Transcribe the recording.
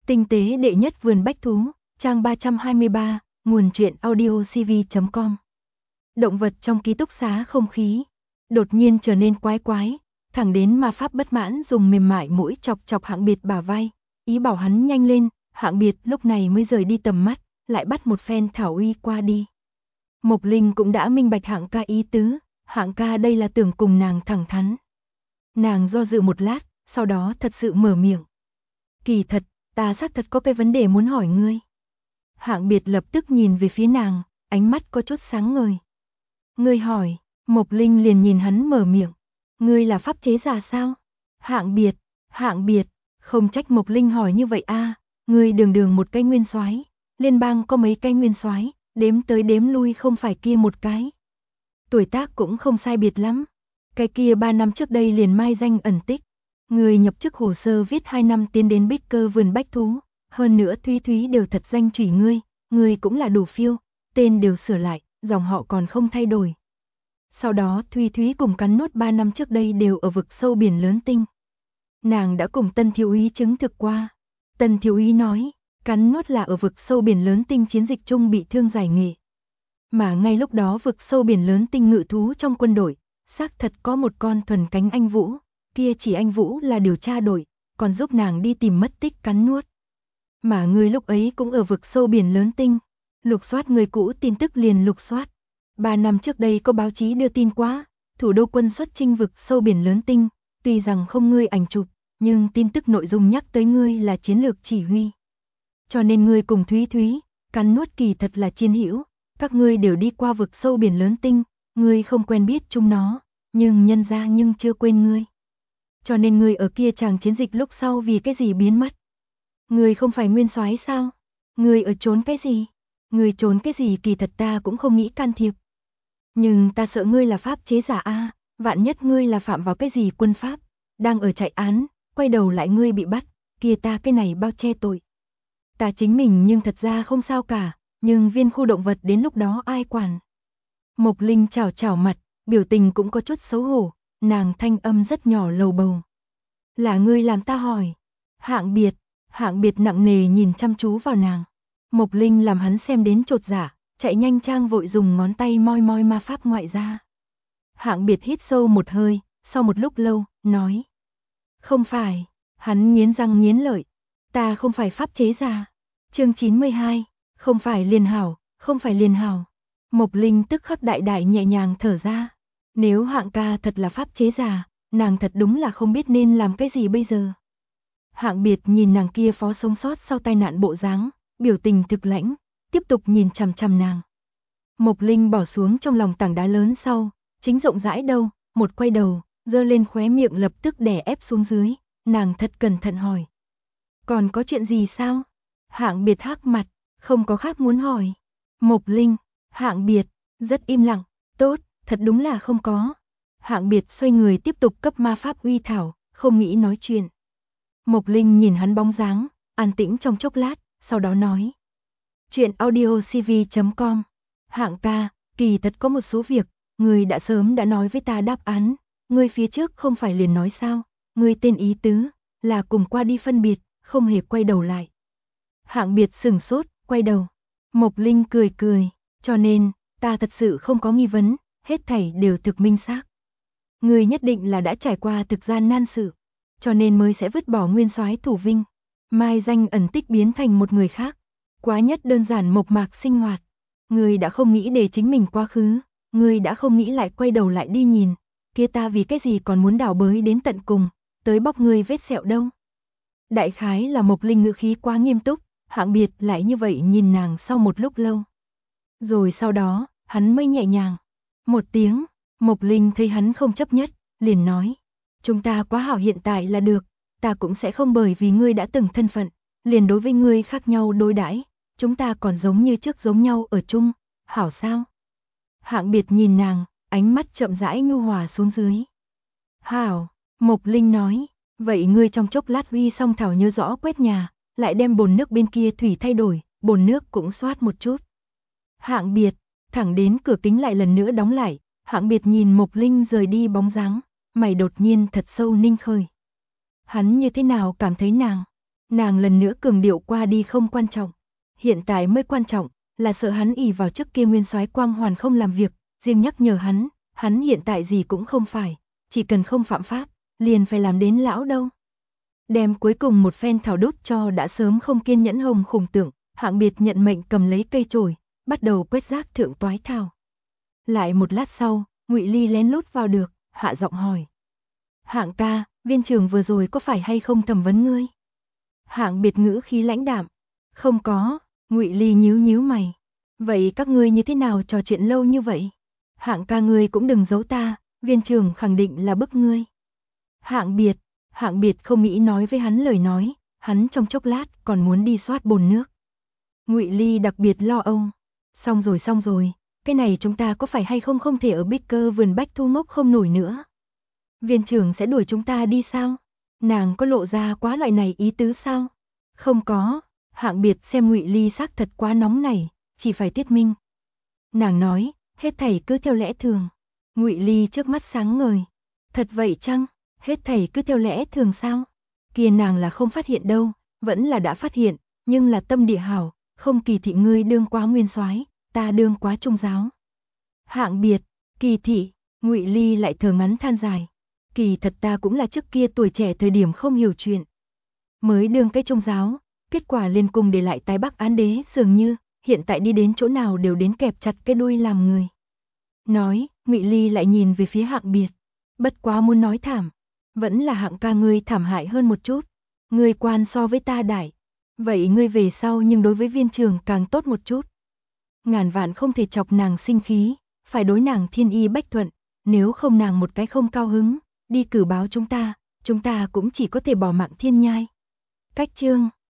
Tinh tế đệ nhất vườn bách thú, trang 323, nguồn truyện audiocv.com. Động vật trong ký túc xá không khí đột nhiên trở nên quái quái, thẳng đến ma pháp bất mãn dùng mềm mại mũi chọc chọc Hạng Biệt bả vai, ý bảo hắn nhanh lên. Hạng Biệt lúc này mới rời đi tầm mắt, lại bắt một phen thảo uy qua đi. Mộc Linh cũng đã minh bạch Hạng ca ý tứ, Hạng ca đây là tưởng cùng nàng thẳng thắn. Nàng do dự một lát, sau đó thật sự mở miệng. Kỳ thật, ta xác thật có cái vấn đề muốn hỏi ngươi. Hạng Biệt lập tức nhìn về phía nàng, ánh mắt có chút sáng ngời. Ngươi hỏi, Mộc Linh liền nhìn hắn mở miệng. Ngươi là pháp chế giả sao? Hạng Biệt, không trách Mộc Linh hỏi như vậy a, ngươi đường một cái nguyên soái, liên bang có mấy cái nguyên soái, đếm tới đếm lui không phải kia một cái. Tuổi tác cũng không sai biệt lắm. Cái kia 3 năm trước đây liền mai danh ẩn tích. Người nhập chức hồ sơ viết 2 năm tiến đến Bích Cơ vườn bách thú, hơn nữa Thúy đều thật danh chủy ngươi cũng là đủ phiêu, tên đều sửa lại, dòng họ còn không thay đổi. Sau đó Thúy cùng Cắn Nuốt 3 năm trước đây đều ở vực sâu biển lớn tinh. Nàng đã cùng Tân thiếu úy chứng thực qua. Tân thiếu úy nói, Cắn Nuốt là ở vực sâu biển lớn tinh chiến dịch chung bị thương giải nghệ. Mà ngay lúc đó vực sâu biển lớn tinh ngự thú trong quân đội, xác thật có một con thuần cánh anh Vũ, kia chỉ anh Vũ là điều tra đội, còn giúp nàng đi tìm mất tích Cắn Nuốt. Mà người lúc ấy cũng ở vực sâu biển lớn tinh, lục soát người cũ tin tức liền lục soát. 3 năm trước đây có báo chí đưa tin quá, thủ đô quân xuất chinh vực sâu biển lớn tinh, tuy rằng không ngươi ảnh chụp, nhưng tin tức nội dung nhắc tới ngươi là chiến lược chỉ huy. Cho nên ngươi cùng Thúy, Cắn Nuốt kỳ thật là chiến hữu, các ngươi đều đi qua vực sâu biển lớn tinh, ngươi không quen biết chúng nó, nhưng nhân ra nhưng chưa quên ngươi. Cho nên ngươi ở kia chàng chiến dịch lúc sau vì cái gì biến mất? Ngươi không phải nguyên soái sao? Ngươi ở trốn cái gì? Ngươi trốn cái gì kỳ thật ta cũng không nghĩ can thiệp. Nhưng ta sợ ngươi là pháp chế giả a, vạn nhất ngươi là phạm vào cái gì quân pháp, đang ở chạy án, quay đầu lại ngươi bị bắt, kia ta cái này bao che tội. Ta chính mình nhưng thật ra không sao cả, nhưng viên khu động vật đến lúc đó ai quản? Mộc Linh chảo mặt, biểu tình cũng có chút xấu hổ, nàng thanh âm rất nhỏ lầu bầu. Là ngươi làm ta hỏi. Hạng Biệt nặng nề nhìn chăm chú vào nàng. Mộc Linh làm hắn xem đến chột dạ, chạy nhanh trang vội dùng ngón tay moi ma pháp ngoại ra. Hạng Biệt hít sâu một hơi, sau một lúc lâu, nói. Không phải, hắn nghiến răng nghiến lợi. Ta không phải pháp chế giả. Chương 92, không phải liền hảo. Mộc Linh tức khắc đại nhẹ nhàng thở ra. Nếu Hạng ca thật là pháp chế giả, nàng thật đúng là không biết nên làm cái gì bây giờ. Hạng Biệt nhìn nàng kia phó sống sót sau tai nạn bộ dáng, biểu tình thực lãnh, tiếp tục nhìn chằm nàng. Mộc Linh bỏ xuống trong lòng tảng đá lớn sau, chính rộng rãi đâu, một quay đầu, giơ lên khóe miệng lập tức đè ép xuống dưới, nàng thật cẩn thận hỏi. Còn có chuyện gì sao? Hạng Biệt hắc mặt, không có khác muốn hỏi. Mộc Linh, Hạng Biệt, rất im lặng, tốt, thật đúng là không có. Hạng Biệt xoay người tiếp tục cấp ma pháp uy thảo, không nghĩ nói chuyện. Mộc Linh nhìn hắn bóng dáng, an tĩnh trong chốc lát, sau đó nói. Chuyện audiocv.com. Hạng ca, kỳ thật có một số việc, ngươi đã sớm đã nói với ta đáp án, ngươi phía trước không phải liền nói sao, ngươi tên ý tứ, là cùng qua đi phân biệt, không hề quay đầu lại. Hạng Biệt sửng sốt, quay đầu. Mộc Linh cười, cho nên, ta thật sự không có nghi vấn, hết thảy đều thực minh xác. Ngươi nhất định là đã trải qua thực gian nan sự, cho nên mới sẽ vứt bỏ nguyên soái thủ vinh, mai danh ẩn tích biến thành một người khác. Quá nhất đơn giản mộc mạc sinh hoạt. Ngươi đã không nghĩ để chính mình quá khứ, ngươi đã không nghĩ lại quay đầu lại đi nhìn, kia ta vì cái gì còn muốn đào bới đến tận cùng, tới bóc ngươi vết sẹo đâu. Đại khái là Mộc Linh ngữ khí quá nghiêm túc, Hạng Biệt lại như vậy nhìn nàng sau một lúc lâu. Rồi sau đó, hắn mới nhẹ nhàng. Một tiếng, Mộc Linh thấy hắn không chấp nhất, liền nói. Chúng ta quá hảo hiện tại là được, ta cũng sẽ không bởi vì ngươi đã từng thân phận, liền đối với ngươi khác nhau đối đãi, chúng ta còn giống như trước giống nhau ở chung, hảo sao? Hạng Biệt nhìn nàng, ánh mắt chậm rãi nhu hòa xuống dưới. Hảo, Mộc Linh nói, vậy ngươi trong chốc lát uy xong thảo nhớ rõ quét nhà, lại đem bồn nước bên kia thủy thay đổi, bồn nước cũng xoát một chút. Hạng Biệt, thẳng đến cửa kính lại lần nữa đóng lại, Hạng Biệt nhìn Mộc Linh rời đi bóng dáng, mày đột nhiên thật sâu ninh khởi. Hắn như thế nào cảm thấy nàng? Nàng lần nữa cường điệu qua đi không quan trọng. Hiện tại mới quan trọng, là sợ hắn ỷ vào trước kia nguyên soái quang hoàn không làm việc, riêng nhắc nhở hắn hiện tại gì cũng không phải, chỉ cần không phạm pháp, liền phải làm đến lão đâu. Đem cuối cùng một phen thảo đốt cho đã sớm không kiên nhẫn Hồng Khủng Tượng, Hạng Biệt nhận mệnh cầm lấy cây chổi, bắt đầu quét rác thượng toái thảo. Lại một lát sau, Ngụy Ly lén lút vào được, hạ giọng hỏi. Hạng ca, viên trưởng vừa rồi có phải hay không thẩm vấn ngươi? Hạng Biệt ngữ khí lãnh đạm. Không có, Ngụy Ly nhíu mày. Vậy các ngươi như thế nào trò chuyện lâu như vậy? Hạng ca ngươi cũng đừng giấu ta, viên trưởng khẳng định là bức ngươi. Hạng Biệt không nghĩ nói với hắn lời nói, hắn trong chốc lát còn muốn đi soát bồn nước. Ngụy Ly đặc biệt lo âu. Xong rồi, cái này chúng ta có phải hay không thể ở Bích Cơ vườn bách thu ngốc không nổi nữa. Viên trưởng sẽ đuổi chúng ta đi sao? Nàng có lộ ra quá loại này ý tứ sao? Không có, Hạng Biệt xem Ngụy Ly xác thật quá nóng này, chỉ phải thuyết minh. Nàng nói, hết thảy cứ theo lẽ thường. Ngụy Ly trước mắt sáng ngời. Thật vậy chăng? Hết thảy cứ theo lẽ thường sao? Kia nàng là không phát hiện đâu, vẫn là đã phát hiện, nhưng là tâm địa hảo, không kỳ thị ngươi đương quá nguyên soái, ta đương quá trung giáo. Hạng Biệt, kỳ thị, Ngụy Ly lại thở ngắn than dài. Kỳ thật ta cũng là trước kia tuổi trẻ thời điểm không hiểu chuyện. Mới đương cái trung giáo, kết quả liên cung để lại tái bắc án đế dường như, hiện tại đi đến chỗ nào đều đến kẹp chặt cái đuôi làm người. Nói, Ngụy Ly lại nhìn về phía Hạng Biệt. Bất quá muốn nói thảm, vẫn là Hạng ca ngươi thảm hại hơn một chút. Ngươi quan so với ta đại. Vậy ngươi về sau nhưng đối với viên trường càng tốt một chút. Ngàn vạn không thể chọc nàng sinh khí, phải đối nàng thiên y bách thuận. Nếu không nàng một cái không cao hứng, đi cử báo chúng ta cũng chỉ có thể bỏ mạng thiên nhai. Cách chương